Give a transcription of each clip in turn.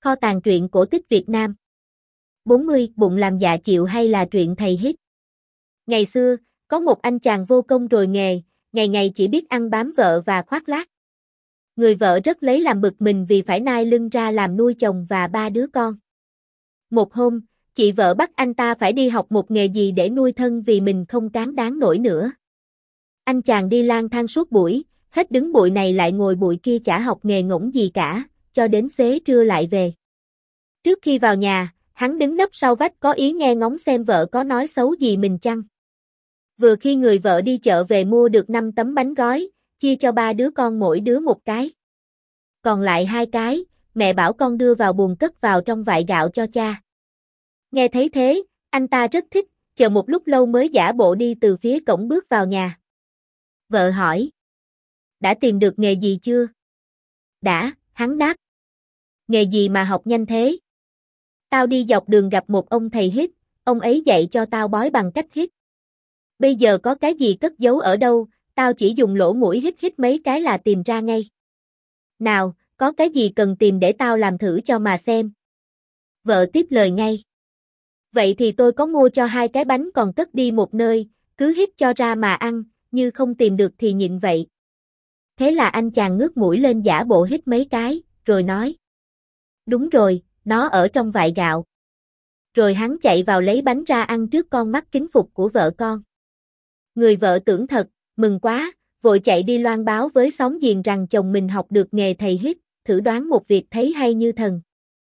Kho tàng truyện cổ tích Việt Nam. 40. Bụng làm dạ chịu hay là truyện thầy hít. Ngày xưa, có một anh chàng vô công rồi nghề, ngày ngày chỉ biết ăn bám vợ và khoác lác. Người vợ rất lấy làm bực mình vì phải nai lưng ra làm nuôi chồng và 3 đứa con. Một hôm, chị vợ bắt anh ta phải đi học một nghề gì để nuôi thân vì mình không cán đáng nổi nữa. Anh chàng đi lang thang suốt buổi, hết đứng bụi này lại ngồi bụi kia chả học nghề ngỗng gì cả, cho đến xế trưa lại về. Trước khi vào nhà, hắn đứng nấp sau vách có ý nghe ngóng xem vợ có nói xấu gì mình chăng. Vừa khi người vợ đi chợ về mua được 5 tấm bánh gói, chia cho 3 đứa con mỗi đứa một cái. Còn lại 2 cái, mẹ bảo con đưa vào buồng cất vào trong vại gạo cho cha. Nghe thấy thế, anh ta rất thích, chờ một lúc lâu mới giả bộ đi từ phía cổng bước vào nhà. Vợ hỏi: đã tìm được nghề gì chưa? Đã, hắn đáp. Nghề gì mà học nhanh thế? Tao đi dọc đường gặp một ông thầy hít, ông ấy dạy cho tao bói bằng cách hít. Bây giờ có cái gì cất giấu ở đâu, tao chỉ dùng lỗ mũi hít hít mấy cái là tìm ra ngay. Nào, có cái gì cần tìm để tao làm thử cho mà xem. Vợ tiếp lời ngay. Vậy thì tôi có mua cho 2 cái bánh còn cất đi một nơi, cứ hít cho ra mà ăn, như không tìm được thì nhịn vậy. Thế là anh chàng ngước mũi lên giả bộ hít mấy cái, rồi nói: đúng rồi, nó ở trong vại gạo. Rồi hắn chạy vào lấy bánh ra ăn trước con mắt kính phục của vợ con. Người vợ tưởng thật, mừng quá, vội chạy đi loan báo với xóm giềng rằng chồng mình học được nghề thầy hít, thử đoán một việc thấy hay như thần.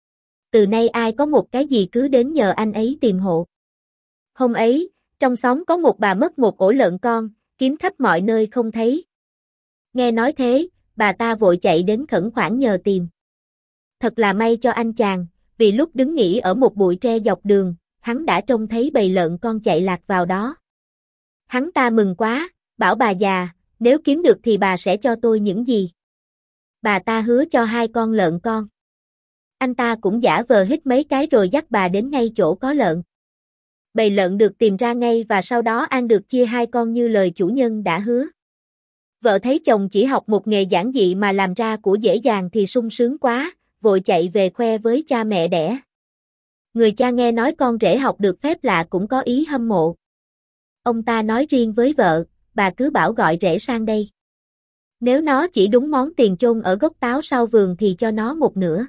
Từ nay ai có một cái gì cứ đến nhờ anh ấy tìm hộ. Hôm ấy, trong xóm có một bà mất một ổ lợn con, kiếm khắp mọi nơi không thấy. Nghe nói thế, bà ta vội chạy đến khẩn khoản nhờ tìm. Thật là may cho anh chàng, vì lúc đứng nghỉ ở một bụi tre dọc đường, hắn đã trông thấy bầy lợn con chạy lạc vào đó. Hắn ta mừng quá, bảo bà già, nếu kiếm được thì bà sẽ cho tôi những gì? Bà ta hứa cho 2 con lợn con. Anh ta cũng giả vờ hít mấy cái rồi dắt bà đến ngay chỗ có lợn. Bầy lợn được tìm ra ngay và sau đó ăn được chia 2 con như lời chủ nhân đã hứa. Vợ thấy chồng chỉ học một nghề giản dị mà làm ra của dễ dàng thì sung sướng quá, vội chạy về khoe với cha mẹ đẻ. Người cha nghe nói con rể học được phép lạ cũng có ý hâm mộ. Ông ta nói riêng với vợ, bà cứ bảo gọi rể sang đây. Nếu nó chỉ đúng món tiền chôn ở gốc táo sau vườn thì cho nó một nửa.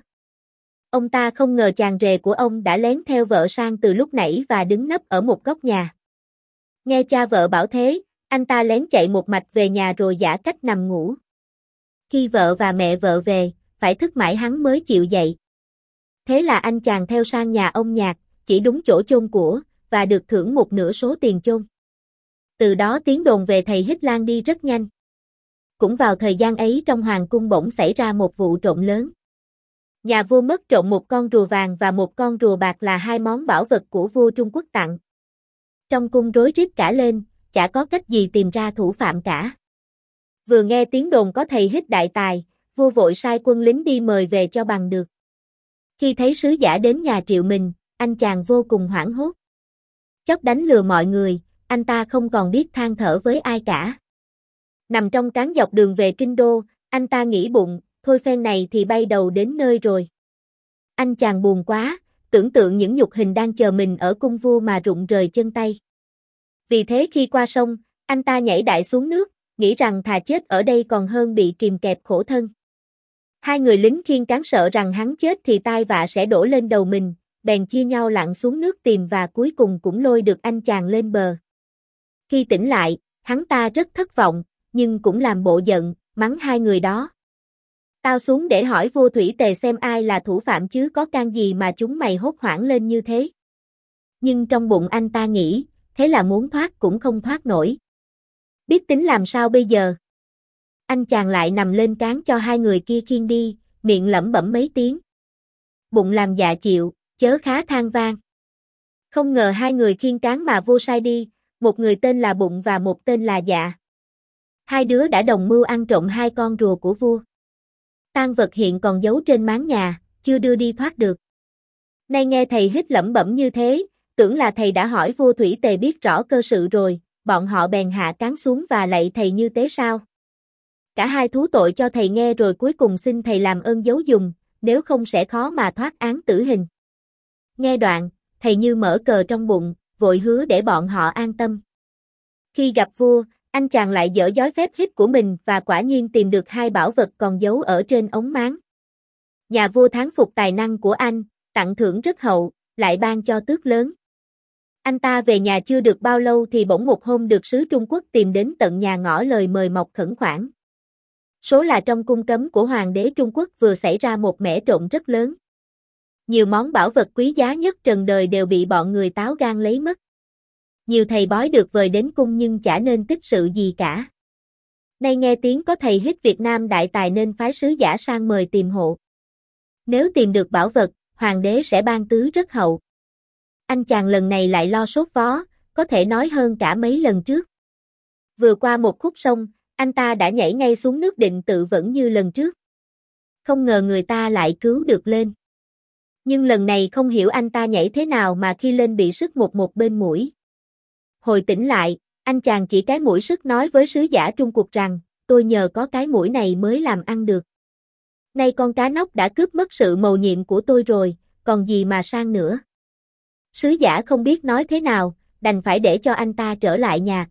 Ông ta không ngờ chàng rể của ông đã lén theo vợ sang từ lúc nãy và đứng nấp ở một góc nhà. Nghe cha vợ bảo thế, anh ta lén chạy một mạch về nhà rồi giả cách nằm ngủ. Khi vợ và mẹ vợ về, phải thức mãi hắn mới chịu dậy. Thế là anh chàng theo sang nhà ông Nhạc, chỉ đúng chỗ chôn của, và được thưởng một nửa số tiền chôn. Từ đó tiếng đồn về thầy hít lan đi rất nhanh. Cũng vào thời gian ấy trong hoàng cung bỗng xảy ra một vụ trộm lớn. Nhà vua mất trộm một con rùa vàng và một con rùa bạc là 2 món bảo vật của vua Trung Quốc tặng. Trong cung rối rít cả lên, chả có cách gì tìm ra thủ phạm cả. Vừa nghe tiếng đồn có thầy hít đại tài, vua vội sai quân lính đi mời về cho bằng được. Khi thấy sứ giả đến nhà triệu mình, anh chàng vô cùng hoảng hốt. Chót đánh lừa mọi người, anh ta không còn biết than thở với ai cả. Nằm trong cáng dọc đường về kinh đô, anh ta nghĩ bụng, thôi phen này thì bay đầu đến nơi rồi. Anh chàng buồn quá, tưởng tượng những nhục hình đang chờ mình ở cung vua mà rụng rời chân tay. Vì thế khi qua sông, anh ta nhảy đại xuống nước, nghĩ rằng thà chết ở đây còn hơn bị kìm kẹp khổ thân. 2 người lính khiêng cáng sợ rằng hắn chết thì tai vạ sẽ đổ lên đầu mình, bèn chia nhau lặn xuống nước tìm và cuối cùng cũng lôi được anh chàng lên bờ. Khi tỉnh lại, hắn ta rất thất vọng, nhưng cũng làm bộ giận, mắng 2 người đó. Tao xuống để hỏi vua Thủy Tề xem ai là thủ phạm chứ có can gì mà chúng mày hốt hoảng lên như thế. Nhưng trong bụng anh ta nghĩ, thế là muốn thoát cũng không thoát nổi. Biết tính làm sao bây giờ? Anh chàng lại nằm lên cáng cho 2 người kia khiêng đi, miệng lẩm bẩm mấy tiếng. Bụng làm dạ chịu, chớ khá than vang. Không ngờ 2 người khiêng cáng mà vua sai đi, một người tên là Bụng và một tên là Dạ. 2 đứa đã đồng mưu ăn trộm 2 con rùa của vua. Tang vật hiện còn giấu trên máng nhà, chưa đưa đi thoát được. Nay nghe thầy hít lẩm bẩm như thế, tưởng là thầy đã hỏi vua Thủy Tề biết rõ cơ sự rồi, bọn họ bèn hạ cáng xuống và lạy thầy như thế sao. Cả 2 thú tội cho thầy nghe rồi cuối cùng xin thầy làm ơn giấu giùm, nếu không sẽ khó mà thoát án tử hình. Nghe đoạn, thầy như mở cờ trong bụng, vội hứa để bọn họ an tâm. Khi gặp vua, anh chàng lại dở dối phép hít của mình và quả nhiên tìm được hai bảo vật còn giấu ở trên ống máng. Nhà vua thán phục tài năng của anh, tặng thưởng rất hậu, lại ban cho tước lớn. Anh ta về nhà chưa được bao lâu thì bỗng một hôm được sứ Trung Quốc tìm đến tận nhà ngỏ lời mời mọc khẩn khoản. Số là trong cung cấm của Hoàng đế Trung Quốc vừa xảy ra một mẻ trộm rất lớn. Nhiều món bảo vật quý giá nhất trần đời đều bị bọn người táo gan lấy mất. Nhiều thầy bói được vời đến cung nhưng chả nên tích sự gì cả. Nay nghe tiếng có thầy hít Việt Nam đại tài nên phái sứ giả sang mời tìm hộ. Nếu tìm được bảo vật, Hoàng đế sẽ ban tứ rất hậu. Anh chàng lần này lại lo sốt vó, có thể nói hơn cả mấy lần trước. Vừa qua một khúc sông, anh ta đã nhảy ngay xuống nước định tự vẫn như lần trước. Không ngờ người ta lại cứu được lên. Nhưng lần này không hiểu anh ta nhảy thế nào mà khi lên bị sứt một bên mũi. Hồi tỉnh lại, anh chàng chỉ cái mũi sứt nói với sứ giả Trung Quốc rằng, tôi nhờ có cái mũi này mới làm ăn được. Nay con cá nóc đã cướp mất sự mầu nhiệm của tôi rồi, còn gì mà sang nữa. Sứ giả không biết nói thế nào, đành phải để cho anh ta trở lại nhà.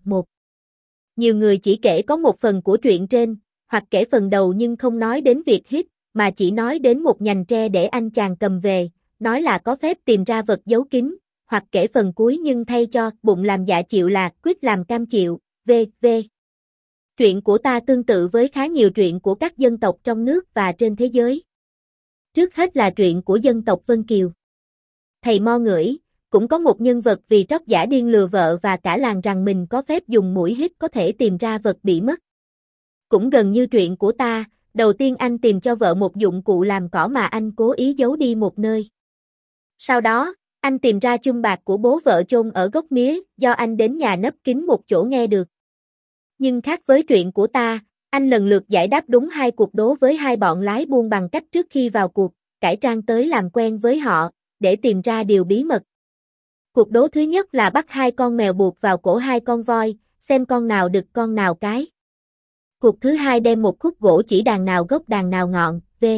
Nhiều người chỉ kể có một phần của truyện trên, hoặc kể phần đầu nhưng không nói đến việc hít, mà chỉ nói đến một nhành tre để anh chàng cầm về, nói là có phép tìm ra vật giấu kín, hoặc kể phần cuối nhưng thay cho bụng làm dạ chịu là quyết làm cam chịu, v.v. Truyện của ta tương tự với khá nhiều truyện của các dân tộc trong nước và trên thế giới. Trước hết là truyện của dân tộc Vân Kiều. Thầy Mo Ngưỡi, cũng có một nhân vật vì trót giả điên lừa vợ và cả làng rằng mình có phép dùng mũi hít có thể tìm ra vật bị mất. Cũng gần như truyện của ta, đầu tiên anh tìm cho vợ một dụng cụ làm cỏ mà anh cố ý giấu đi một nơi. Sau đó, anh tìm ra chum bạc của bố vợ chôn ở gốc mía, do anh đến nhà nấp kín một chỗ nghe được. Nhưng khác với truyện của ta, anh lần lượt giải đáp đúng hai cuộc đố với hai bọn lái buôn bằng cách trước khi vào cuộc, cải trang tới làm quen với họ, để tìm ra điều bí mật. Cuộc đố thứ nhất là bắt hai con mèo buộc vào cổ hai con voi, xem con nào đực con nào cái. Cuộc thứ hai đem một khúc gỗ chỉ đàn nào gốc đàn nào ngọn,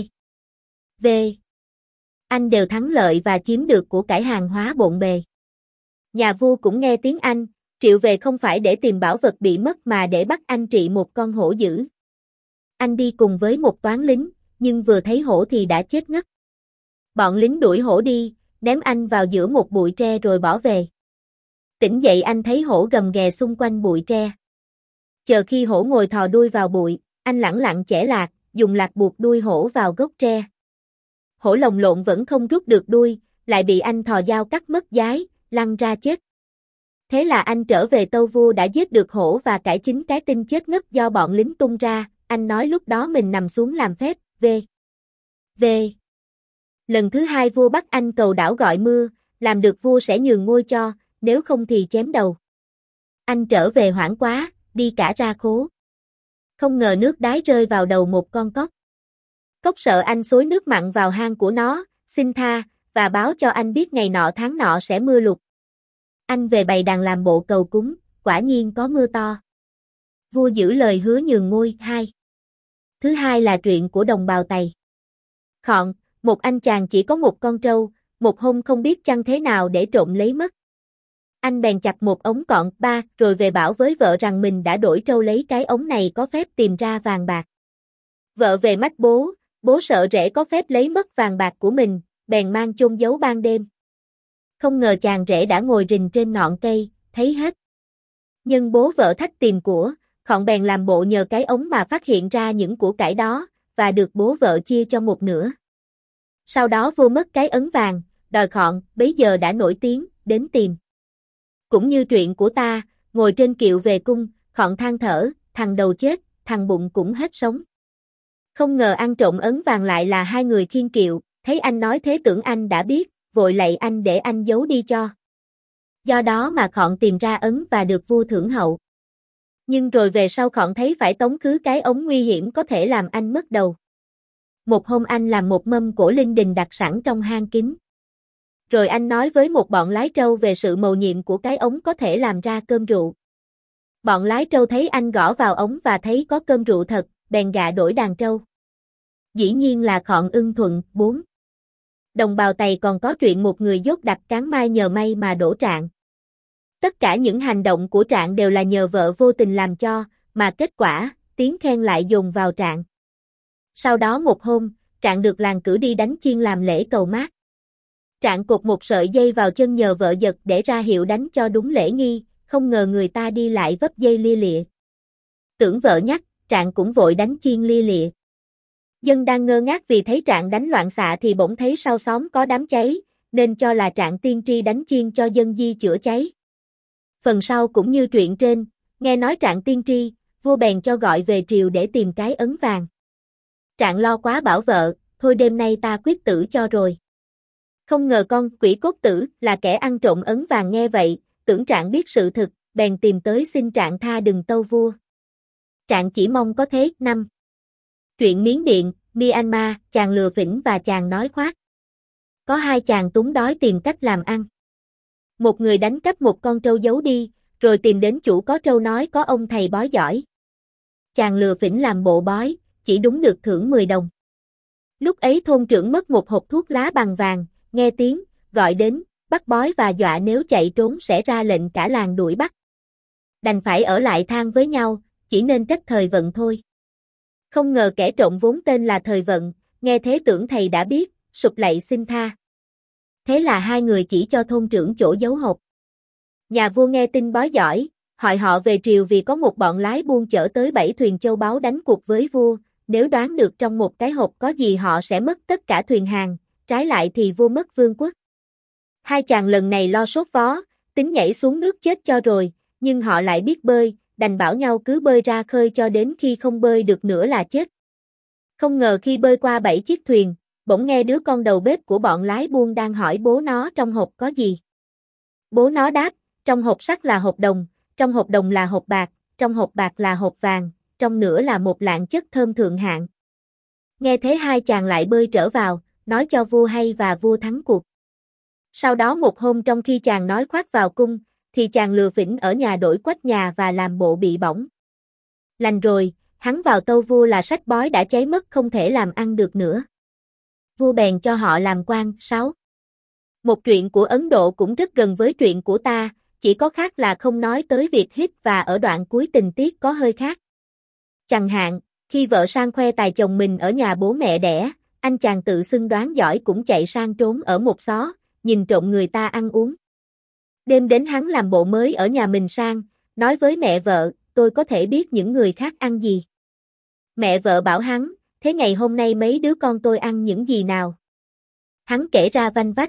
v. Anh đều thắng lợi và chiếm được của cải hàng hóa bộn bề. Nhà vua cũng nghe tiếng anh, triệu về không phải để tìm bảo vật bị mất mà để bắt anh trị một con hổ dữ. Anh đi cùng với một toán lính, nhưng vừa thấy hổ thì đã chết ngất. Bọn lính đuổi hổ đi, ném anh vào giữa một bụi tre rồi bỏ về. Tỉnh dậy anh thấy hổ gầm ghè xung quanh bụi tre. Chờ khi hổ ngồi thò đuôi vào bụi, anh lẳng lặng chẻ lạc, dùng lạc buộc đuôi hổ vào gốc tre. Hổ lồng lộn vẫn không rút được đuôi, lại bị anh thò dao cắt mất dái, lăn ra chết. Thế là anh trở về tâu vua đã giết được hổ và cải chính cái tin chết ngất do bọn lính tung ra, anh nói lúc đó mình nằm xuống làm phép, v. Lần thứ hai vua bắt anh cầu đảo gọi mưa, làm được vua sẽ nhường ngôi cho, nếu không thì chém đầu. Anh trở về hoảng quá, đi cả ra khố. Không ngờ nước đái rơi vào đầu một con cóc. Cóc sợ anh xối nước mặn vào hang của nó, xin tha, và báo cho anh biết ngày nọ tháng nọ sẽ mưa lụt. Anh về bày đàn làm bộ cầu cúng, quả nhiên có mưa to. Vua giữ lời hứa nhường ngôi. 2. Thứ hai là truyện của đồng bào Tày. Khọn, một anh chàng chỉ có một con trâu, một hôm không biết chăng thế nào để trộm lấy mất. Anh bèn chặt một ống cọn rồi về bảo với vợ rằng mình đã đổi trâu lấy cái ống này có phép tìm ra vàng bạc. Vợ về mách bố, bố sợ rể có phép lấy mất vàng bạc của mình, bèn mang chôn giấu ban đêm. Không ngờ chàng rể đã ngồi rình trên ngọn cây, thấy hết. Nhưng bố vợ thách tìm của, Khọn bèn làm bộ nhờ cái ống mà phát hiện ra những của cải đó, và được bố vợ chia cho một nửa. Sau đó vua mất cái ấn vàng, đòi Khọn, bấy giờ đã nổi tiếng, đến tìm. Cũng như truyện của ta, ngồi trên kiệu về cung, Khọn than thở, thằng đầu chết, thằng bụng cũng hết sống. Không ngờ ăn trộm ấn vàng lại là hai người khiêng kiệu, thấy anh nói thế tưởng anh đã biết, vội lạy anh để anh giấu đi cho. Do đó mà Khọn tìm ra ấn và được vua thưởng hậu. Nhưng rồi về sau Khọn thấy phải tống khứ cái ống nguy hiểm có thể làm anh mất đầu. Một hôm anh làm một mâm cổ linh đình đặt sẵn trong hang kín. Rồi anh nói với một bọn lái trâu về sự mầu nhiệm của cái ống có thể làm ra cơm rượu. Bọn lái trâu thấy anh gõ vào ống và thấy có cơm rượu thật, bèn gạ đổi đàn trâu. Dĩ nhiên là Khọn Ưng Thuận. 4. Đồng bào Tày còn có chuyện một người dốt đặt cán mai nhờ may mà đổ Trạng. Tất cả những hành động của Trạng đều là nhờ vợ vô tình làm cho, mà kết quả, tiếng khen lại dồn vào Trạng. Sau đó một hôm, Trạng được làng cử đi đánh chiên làm lễ cầu mát. Trạng cột một sợi dây vào chân nhờ vợ giật để ra hiệu đánh cho đúng lễ nghi, không ngờ người ta đi lại vấp dây lia lịa. Tưởng vợ nhắc, Trạng cũng vội đánh chiên lia lịa. Dân đang ngơ ngác vì thấy Trạng đánh loạn xạ thì bỗng thấy sau xóm có đám cháy, nên cho là Trạng tiên tri đánh chiên cho dân di chữa cháy. Phần sau cũng như truyện trên, nghe nói Trạng tiên tri, vua bèn cho gọi về triều để tìm cái ấn vàng. Trạng lo quá bảo vợ, thôi đêm nay ta quyết tử cho rồi. Không ngờ con quỷ cốt tử là kẻ ăn trộm ấn vàng nghe vậy, tưởng Trạng biết sự thực, bèn tìm tới xin Trạng tha đừng tâu vua. Trạng chỉ mong có thế. 5. Truyện Miến Điện, Myanmar, chàng lừa phỉnh và chàng nói khoác. Có hai chàng túng đói tìm cách làm ăn. Một người đánh cắp một con trâu giấu đi, rồi tìm đến chủ có trâu nói có ông thầy bói giỏi. Chàng lừa phỉnh làm bộ bói, chỉ đúng được thưởng 10 đồng. Lúc ấy thôn trưởng mất một hộp thuốc lá bằng vàng, nghe tiếng, gọi đến, bắt bói và dọa nếu chạy trốn sẽ ra lệnh cả làng đuổi bắt. Đành phải ở lại than với nhau, chỉ nên trách thời vận thôi. Không ngờ kẻ trộm vốn tên là Thời Vận, nghe thế tưởng thầy đã biết, sụp lạy xin tha. Thế là hai người chỉ cho thôn trưởng chỗ giấu hộp. Nhà vua nghe tin bói giỏi, hỏi họ về triều vì có một bọn lái buôn chở tới 7 thuyền châu báu đánh cuộc với vua, nếu đoán được trong một cái hộp có gì họ sẽ mất tất cả thuyền hàng, trái lại thì vua mất vương quốc. Hai chàng lần này lo sốt vó, tính nhảy xuống nước chết cho rồi, nhưng họ lại biết bơi, đành bảo nhau cứ bơi ra khơi cho đến khi không bơi được nữa là chết. Không ngờ khi bơi qua 7 chiếc thuyền, bỗng nghe đứa con đầu bếp của bọn lái buôn đang hỏi bố nó trong hộp có gì. Bố nó đáp, trong hộp sắt là hộp đồng, trong hộp đồng là hộp bạc, trong hộp bạc là hộp vàng, trong nữa là một lạng chất thơm thượng hạng. Nghe thế hai chàng lại bơi trở vào, nói cho vua hay và vua thắng cuộc. Sau đó một hôm trong khi chàng nói khoác vào cung, thì chàng lừa phỉnh ở nhà đổi quách nhà và làm bộ bị bỏng. Lành rồi, hắn vào tâu vua là sách bói đã cháy mất không thể làm ăn được nữa. Vua bèn cho họ làm quan. 6. Một truyện của Ấn Độ cũng rất gần với truyện của ta, chỉ có khác là không nói tới việc hít và ở đoạn cuối tình tiết có hơi khác. Chẳng hạn, khi vợ sang khoe tài chồng mình ở nhà bố mẹ đẻ, anh chàng tự xưng đoán giỏi cũng chạy sang trốn ở một xó, nhìn trộm người ta ăn uống. Đêm đến hắn làm bộ mới ở nhà mình sang, nói với mẹ vợ, tôi có thể biết những người khác ăn gì. Mẹ vợ bảo hắn, thế ngày hôm nay mấy đứa con tôi ăn những gì nào? Hắn kể ra vanh vách.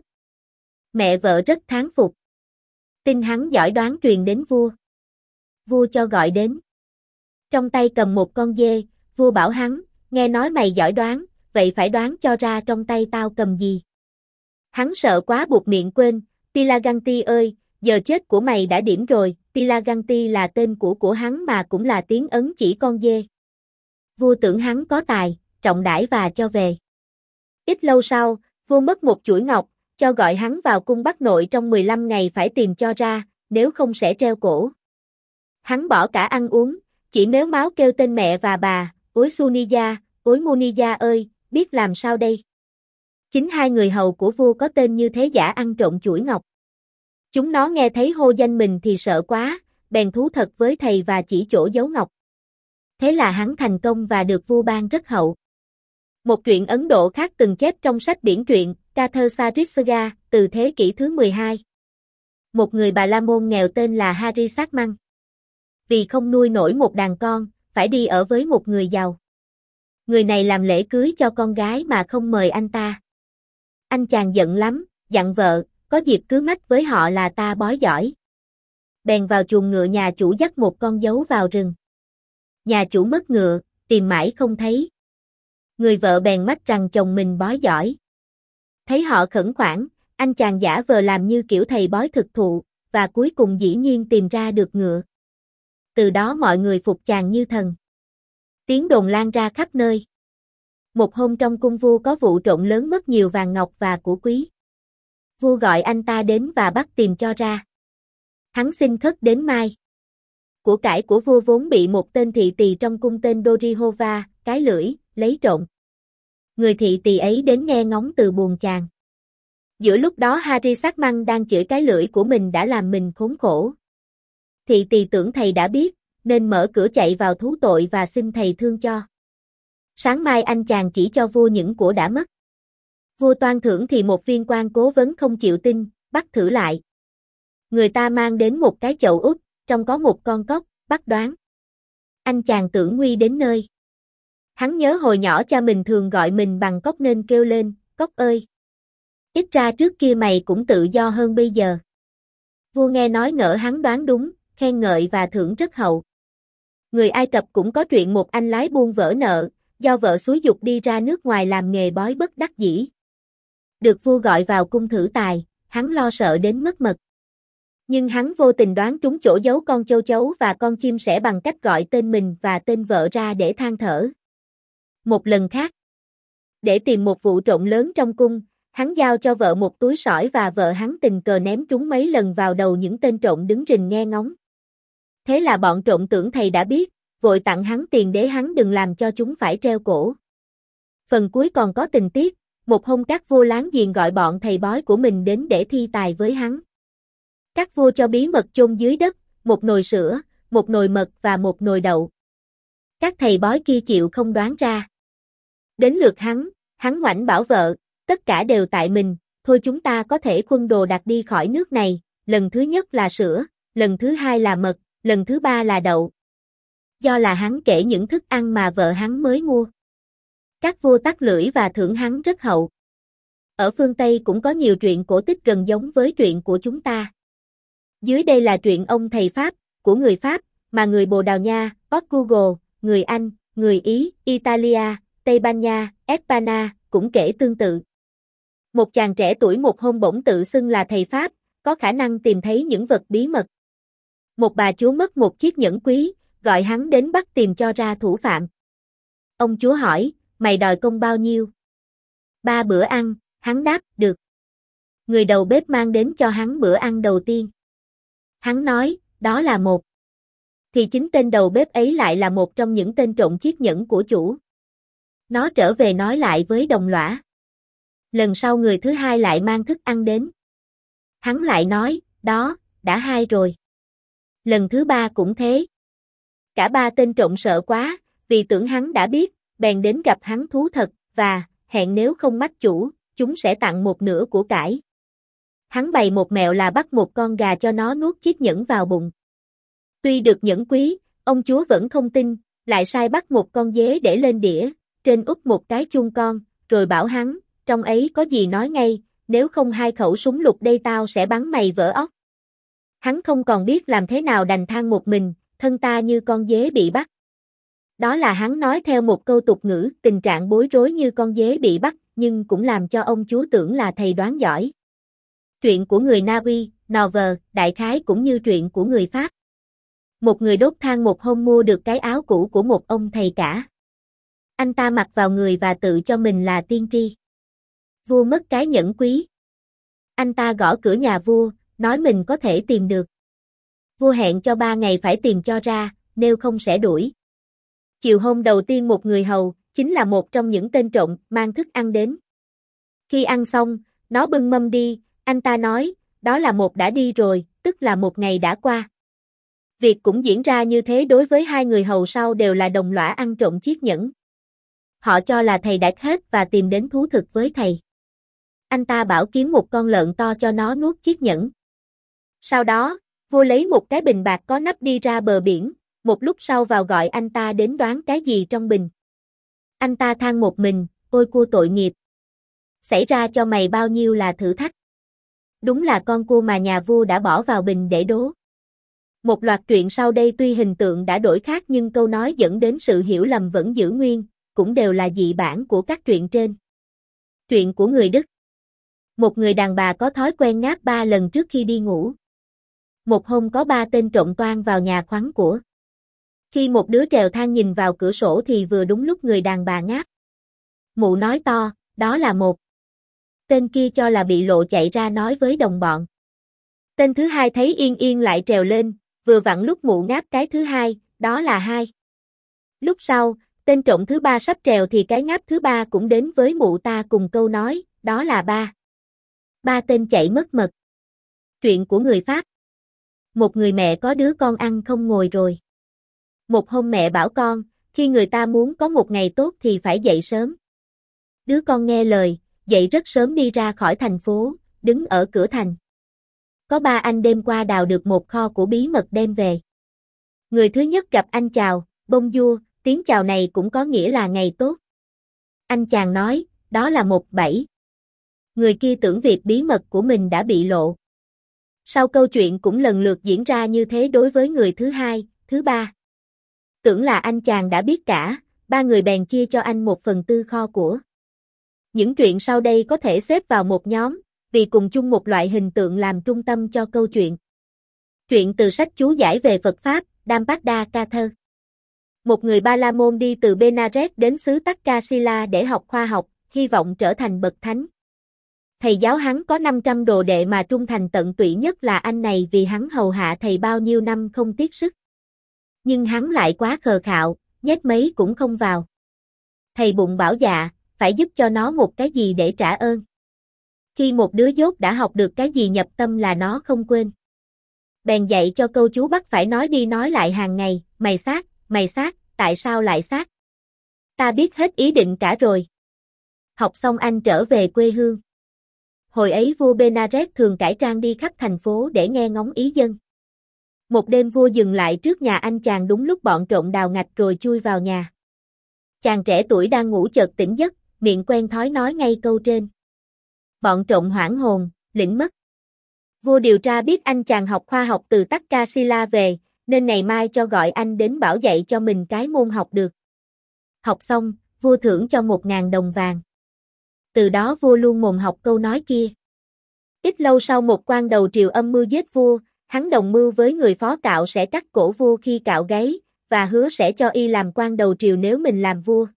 Mẹ vợ rất thán phục. Tin hắn giỏi đoán truyền đến vua. Vua cho gọi đến. Trong tay cầm một con dê, vua bảo hắn, nghe nói mày giỏi đoán, vậy phải đoán cho ra trong tay tao cầm gì. Hắn sợ quá buộc miệng quên, Pilaganti ơi, giờ chết của mày đã điểm rồi, Pilaganti là tên của hắn mà cũng là tiếng Ấn chỉ con dê. Vua tưởng hắn có tài, trọng đãi và cho về. Ít lâu sau, vua mất một chuỗi ngọc, cho gọi hắn vào cung bắt nội trong 15 ngày phải tìm cho ra, nếu không sẽ treo cổ. Hắn bỏ cả ăn uống, chỉ mếu máo kêu tên mẹ và bà, ối Suniya, ối Muniya ơi, biết làm sao đây? Chính hai người hầu của vua có tên như thế giả ăn trộm chuỗi ngọc. Chúng nó nghe thấy hô danh mình thì sợ quá, bèn thú thật với thầy và chỉ chỗ giấu ngọc. Thế là hắn thành công và được vua ban rất hậu. Một truyện Ấn Độ khác từng chép trong sách biển truyện Kathasaritsaga từ thế kỷ thứ 12. Một người Bà La Môn nghèo tên là Harisatman. Vì không nuôi nổi một đàn con, phải đi ở với một người giàu. Người này làm lễ cưới cho con gái mà không mời anh ta. Anh chàng giận lắm, dặn vợ, có dịp cứ mách với họ là ta bói giỏi. Bèn vào chuồng ngựa nhà chủ dắt một con dấu vào rừng. Nhà chủ mất ngựa, tìm mãi không thấy. Người vợ bèn mách rằng chồng mình bói giỏi. Thấy họ khẩn khoản, anh chàng giả vờ làm như kiểu thầy bói thực thụ, và cuối cùng dĩ nhiên tìm ra được ngựa. Từ đó mọi người phục chàng như thần. Tiếng đồn lan ra khắp nơi. Một hôm trong cung vua có vụ trộm lớn mất nhiều vàng ngọc và của quý. Vua gọi anh ta đến và bắt tìm cho ra. Hắn xin khất đến mai. Của cải của vua vốn bị một tên thị tỳ trong cung tên Dorihova, cái lưỡi, lấy trộm. Người thị tỳ ấy đến nghe ngóng từ buồn chàng. Giữa lúc đó Harry sát măng đang chửi cái lưỡi của mình đã làm mình khốn khổ. Thị tỳ tưởng thầy đã biết, nên mở cửa chạy vào thú tội và xin thầy thương cho. Sáng mai anh chàng chỉ cho vua những của đã mất. Vua toan thưởng thì một viên quan cố vấn không chịu tin, bắt thử lại. Người ta mang đến một cái chậu úp, trong có một con cóc, bắt đoán. Anh chàng tưởng nguy đến nơi. Hắn nhớ hồi nhỏ cha mình thường gọi mình bằng cóc nên kêu lên, cóc ơi! Ít ra trước kia mày cũng tự do hơn bây giờ. Vua nghe nói ngỡ hắn đoán đúng, khen ngợi và thưởng rất hậu. Người Ai Cập cũng có chuyện một anh lái buôn vỡ nợ, do vợ xúi giục đi ra nước ngoài làm nghề bói bất đắc dĩ. Được vua gọi vào cung thử tài, hắn lo sợ đến mất mật. Nhưng hắn vô tình đoán trúng chỗ giấu con châu chấu và con chim sẻ bằng cách gọi tên mình và tên vợ ra để than thở. Một lần khác, để tìm một vụ trộm lớn trong cung, hắn giao cho vợ một túi sỏi và vợ hắn tình cờ ném trúng mấy lần vào đầu những tên trộm đứng rình nghe ngóng. Thế là bọn trộm tưởng thầy đã biết, vội tặng hắn tiền để hắn đừng làm cho chúng phải treo cổ. Phần cuối còn có tình tiết, một hôm các vua láng giềng gọi bọn thầy bói của mình đến để thi tài với hắn. Các vua cho bí mật chôn dưới đất, một nồi sữa, một nồi mật và một nồi đậu. Các thầy bói kia chịu không đoán ra. Đến lượt hắn ngoảnh bảo vợ, tất cả đều tại mình, thôi chúng ta có thể khuân đồ đặt đi khỏi nước này, lần thứ nhất là sữa, lần thứ hai là mật, lần thứ ba là đậu. Do là hắn kể những thức ăn mà vợ hắn mới mua. Các vua tắt lưỡi và thưởng hắn rất hậu. Ở phương Tây cũng có nhiều truyện cổ tích gần giống với truyện của chúng ta. Dưới đây là truyện ông thầy Pháp, của người Pháp, mà người Bồ Đào Nha, Portugal, người Anh, người Ý, Italia, Tây Ban Nha, España, cũng kể tương tự. Một chàng trẻ tuổi một hôm bỗng tự xưng là thầy Pháp, có khả năng tìm thấy những vật bí mật. Một bà chúa mất một chiếc nhẫn quý, gọi hắn đến bắt tìm cho ra thủ phạm. Ông chúa hỏi, mày đòi công bao nhiêu? 3 bữa ăn, hắn đáp, được. Người đầu bếp mang đến cho hắn bữa ăn đầu tiên. Hắn nói, đó là một. Thì chính tên đầu bếp ấy lại là một trong những tên trộm chiếc nhẫn của chủ. Nó trở về nói lại với đồng lõa. Lần sau người thứ hai lại mang thức ăn đến. Hắn lại nói, đó, đã 2 rồi. Lần thứ 3 cũng thế. Cả 3 tên trộm sợ quá, vì tưởng hắn đã biết, bèn đến gặp hắn thú thật, và, hẹn nếu không mách chủ, chúng sẽ tặng một nửa của cải. Hắn bày một mẹo là bắt một con gà cho nó nuốt chiếc nhẫn vào bụng. Tuy được nhẫn quý, ông chúa vẫn không tin, lại sai bắt một con dế để lên đĩa, trên úp một cái chuông con, rồi bảo hắn, trong ấy có gì nói ngay, nếu không 2 khẩu súng lục đây tao sẽ bắn mày vỡ óc. Hắn không còn biết làm thế nào đành than một mình, thân ta như con dế bị bắt. Đó là hắn nói theo một câu tục ngữ, tình trạng bối rối như con dế bị bắt, nhưng cũng làm cho ông chúa tưởng là thầy đoán giỏi. Truyện của người Na Uy, Novel, đại khái cũng như truyện của người Pháp. Một người đốt than một hôm mua được cái áo cũ của một ông thầy cả. Anh ta mặc vào người và tự cho mình là tiên tri. Vua mất cái nhẫn quý. Anh ta gõ cửa nhà vua, nói mình có thể tìm được. Vua hẹn cho 3 ngày phải tìm cho ra, nếu không sẽ đuổi. Chiều hôm đầu tiên một người hầu, chính là một trong những tên trộm, mang thức ăn đến. Khi ăn xong, nó bưng mâm đi, anh ta nói, đó là một đã đi rồi, tức là 1 ngày đã qua. Việc cũng diễn ra như thế đối với 2 người hầu sau đều là đồng lõa ăn trộm chiếc nhẫn. Họ cho là thầy đã hết và tìm đến thú thực với thầy. Anh ta bảo kiếm một con lợn to cho nó nuốt chiếc nhẫn. Sau đó, vua lấy một cái bình bạc có nắp đi ra bờ biển, một lúc sau vào gọi anh ta đến đoán cái gì trong bình. Anh ta than một mình, ôi cua tội nghiệp. Xảy ra cho mày bao nhiêu là thử thách. Đúng là con cua mà nhà vua đã bỏ vào bình để đố. Một loạt truyện sau đây tuy hình tượng đã đổi khác nhưng câu nói dẫn đến sự hiểu lầm vẫn giữ nguyên, cũng đều là dị bản của các truyện trên. Truyện của người Đức. Một người đàn bà có thói quen ngáp 3 lần trước khi đi ngủ. Một hôm có 3 tên trộm toan vào nhà khoáng của. Khi một đứa trèo thang nhìn vào cửa sổ thì vừa đúng lúc người đàn bà ngáp. Mụ nói to, đó là một. Tên kia cho là bị lộ chạy ra nói với đồng bọn. Tên thứ hai thấy yên yên lại trèo lên, vừa vặn lúc mụ ngáp cái thứ hai, đó là 2. Lúc sau, Tên trộm thứ ba sắp trèo thì cái ngáp thứ ba cũng đến với mụ ta cùng câu nói, đó là ba tên chạy mất mật. Truyện của người Pháp. Một người mẹ có đứa con ăn không ngồi rồi. Một hôm mẹ bảo con, khi người ta muốn có một ngày tốt thì phải dậy sớm. Đứa con nghe lời, dậy rất sớm đi ra khỏi thành phố, đứng ở cửa thành. Có ba anh đêm qua đào được một kho của bí mật đem về. Người thứ nhất gặp anh chào, bonjour, tiếng chào này cũng có nghĩa là ngày tốt. Anh chàng nói, đó là một bẫy. Người kia tưởng việc bí mật của mình đã bị lộ. Sau câu chuyện cũng lần lượt diễn ra như thế đối với người thứ hai, thứ ba. Tưởng là anh chàng đã biết cả, ba người bèn chia cho anh 1/4 kho của. Những chuyện sau đây có thể xếp vào một nhóm, vì cùng chung một loại hình tượng làm trung tâm cho câu chuyện. Truyện từ sách chú giải về Phật Pháp, Dhammapada Katha. Một người Ba La Môn đi từ Benares đến xứ Takkasila để học khoa học, hy vọng trở thành bậc thánh. Thầy giáo hắn có 500 đồ đệ mà trung thành tận tụy nhất là anh này vì hắn hầu hạ thầy bao nhiêu năm không tiếc sức. Nhưng hắn lại quá khờ khạo, nhét mấy cũng không vào. Thầy bụng bảo dạ, phải giúp cho nó một cái gì để trả ơn. Khi một đứa dốt đã học được cái gì nhập tâm là nó không quên. Bèn dạy cho câu chú bắt phải nói đi nói lại hàng ngày, mày sát, tại sao lại sát? Ta biết hết ý định cả rồi. Học xong anh trở về quê hương. Hồi ấy vua Benares thường cải trang đi khắp thành phố để nghe ngóng ý dân. Một đêm vua dừng lại trước nhà anh chàng đúng lúc bọn trộm đào ngạch rồi chui vào nhà. Chàng trẻ tuổi đang ngủ chợt tỉnh giấc, miệng quen thói nói ngay câu trên. Bọn trộm hoảng hồn, lĩnh mất. Vua điều tra biết anh chàng học khoa học từ Takkasila về, nên ngày mai cho gọi anh đến bảo dạy cho mình cái môn học được. Học xong, vua thưởng cho 1.000 đồng vàng. Từ đó vua luôn mồm học câu nói kia. Ít lâu sau một quan đầu triều âm mưu giết vua, hắn đồng mưu với người phó cạo sẽ cắt cổ vua khi cạo gáy, và hứa sẽ cho y làm quan đầu triều nếu mình làm vua.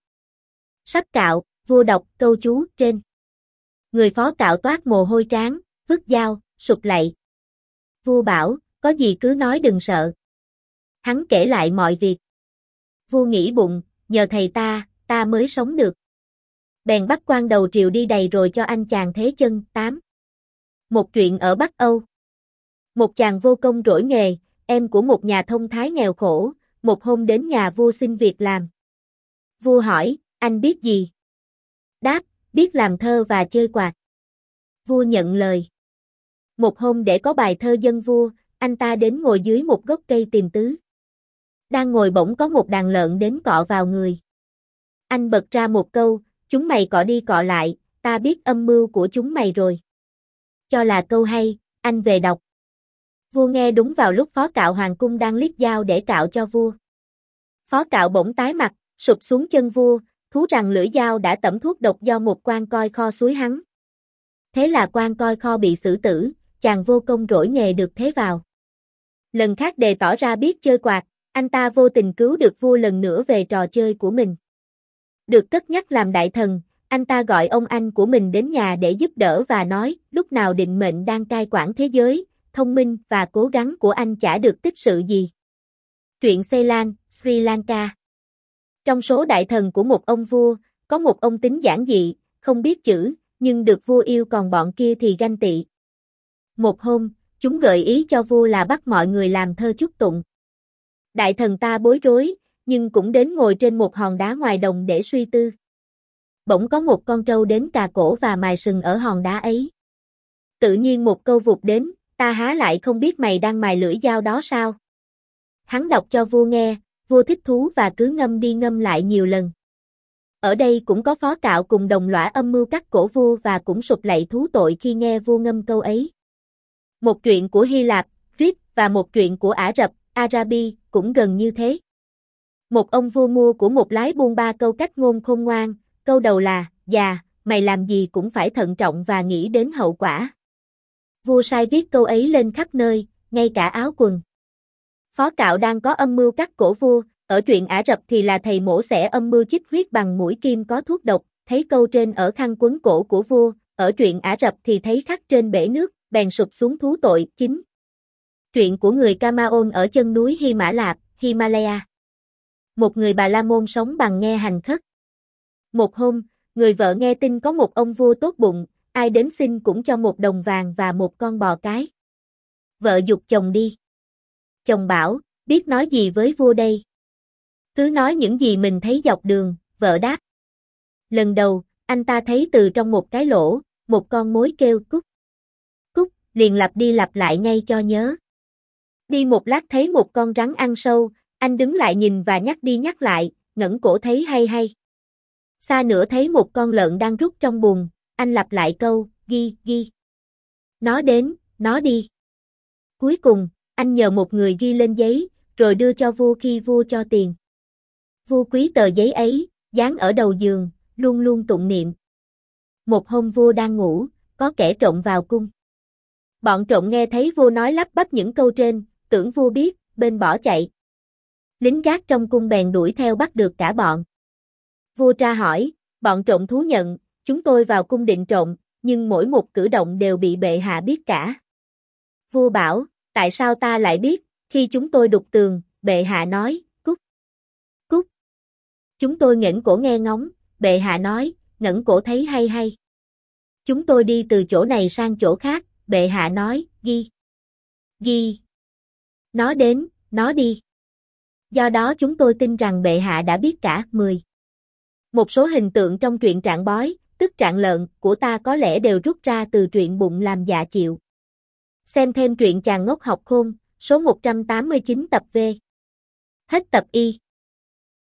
Sắp cạo, vua đọc câu chú trên. Người phó cạo toát mồ hôi trán, vứt dao, sụp lạy. Vua bảo, có gì cứ nói đừng sợ. Hắn kể lại mọi việc. Vua nghĩ bụng, nhờ thầy ta mới sống được. Bèn bắt quan đầu triều đi đầy rồi cho anh chàng thế chân. 8. Một chuyện ở Bắc Âu. Một chàng vô công rỗi nghề, em của một nhà thông thái nghèo khổ, một hôm đến nhà vua xin việc làm. Vua hỏi, anh biết gì? Đáp, biết làm thơ và chơi quạt. Vua nhận lời. Một hôm để có bài thơ dâng vua, anh ta đến ngồi dưới một gốc cây tìm tứ. Đang ngồi bỗng có một đàn lợn đến cọ vào người. Anh bật ra một câu, chúng mày cọ đi cọ lại, ta biết âm mưu của chúng mày rồi. Cho là câu hay, anh về đọc. Vua nghe đúng vào lúc phó cạo hoàng cung đang liếc dao để cạo cho vua. Phó cạo bỗng tái mặt, sụp xuống chân vua, thú rằng lưỡi dao đã tẩm thuốc độc do một quan coi kho xúi hắn. Thế là quan coi kho bị xử tử, chàng vô công rỗi nghề được thế vào. Lần khác đề tỏ ra biết chơi quạt, anh ta vô tình cứu được vua lần nữa về trò chơi của mình. Được cất nhắc làm đại thần, anh ta gọi ông anh của mình đến nhà để giúp đỡ và nói, lúc nào định mệnh đang cai quản thế giới, thông minh và cố gắng của anh chả được tích sự gì. Truyện Ceylon, Sri Lanka. Trong số đại thần của một ông vua, có một ông tính giản dị, không biết chữ, nhưng được vua yêu còn bọn kia thì ganh tị. Một hôm, chúng gợi ý cho vua là bắt mọi người làm thơ chúc tụng. Đại thần ta bối rối, nhưng cũng đến ngồi trên một hòn đá ngoài đồng để suy tư. Bỗng có một con trâu đến cà cổ và mài sừng ở hòn đá ấy. Tự nhiên một câu vụt đến, ta há lại không biết mày đang mài lưỡi dao đó sao? Hắn đọc cho vua nghe, vua thích thú và cứ ngâm đi ngâm lại nhiều lần. Ở đây cũng có phó cạo cùng đồng lõa âm mưu cắt cổ vua và cũng sụp lạy thú tội khi nghe vua ngâm câu ấy. Một chuyện của Hy Lạp, Crete và một chuyện của Ả Rập, Arabi cũng gần như thế. Một ông vua mua của một lái buôn ba câu cách ngôn khôn ngoan, câu đầu là, già, mày làm gì cũng phải thận trọng và nghĩ đến hậu quả. Vua sai viết câu ấy lên khắp nơi, ngay cả áo quần. Phó cạo đang có âm mưu cắt cổ vua, ở truyện Ả Rập thì là thầy mổ xẻ âm mưu chích huyết bằng mũi kim có thuốc độc, thấy câu trên ở khăn quấn cổ của vua, ở truyện Ả Rập thì thấy khắc trên bể nước, bèn sụp xuống thú tội. 9. Truyện của người Kamaon ở chân núi Hy Mã Lạp, Himalaya. Một người Bà La Môn sống bằng nghe hành khất. Một hôm, người vợ nghe tin có một ông vua tốt bụng, ai đến xin cũng cho một đồng vàng và một con bò cái. Vợ giục chồng đi. Chồng bảo, biết nói gì với vua đây? Cứ nói những gì mình thấy dọc đường, vợ đáp. Lần đầu, anh ta thấy từ trong một cái lỗ, một con mối kêu cúc. Cúc, liền lặp đi lặp lại ngay cho nhớ. Đi một lát thấy một con rắn ăn sâu, anh đứng lại nhìn và nhắc đi nhắc lại, ngẩng cổ thấy hay hay. Xa nữa thấy một con lợn đang rút trong bùn, anh lặp lại câu, ghi, ghi. Nó đến, nó đi. Cuối cùng, anh nhờ một người ghi lên giấy, rồi đưa cho vua khi vua cho tiền. Vua quý tờ giấy ấy, dán ở đầu giường, luôn luôn tụng niệm. Một hôm vua đang ngủ, có kẻ trộm vào cung. Bọn trộm nghe thấy vua nói lắp bắp những câu trên, tưởng vua biết, bên bỏ chạy. Lính gác trong cung bèn đuổi theo bắt được cả bọn. Vua tra hỏi, bọn trộm thú nhận, chúng tôi vào cung định trộm, nhưng mỗi một cử động đều bị bệ hạ biết cả. Vua bảo, tại sao ta lại biết, khi chúng tôi đục tường, bệ hạ nói, cút. Cút. Chúng tôi nghển cổ nghe ngóng, bệ hạ nói, ngẩng cổ thấy hay hay. Chúng tôi đi từ chỗ này sang chỗ khác, bệ hạ nói, ghi. Ghi. Nó đến, nó đi. Do đó chúng tôi tin rằng bệ hạ đã biết cả. 10. Một số hình tượng trong truyện Trạng Bói, tức Trạng Lợn, của ta có lẽ đều rút ra từ truyện Bụng Làm Dạ Chịu. Xem thêm truyện Chàng Ngốc Học Khôn, số 189 tập V. Hết tập Y.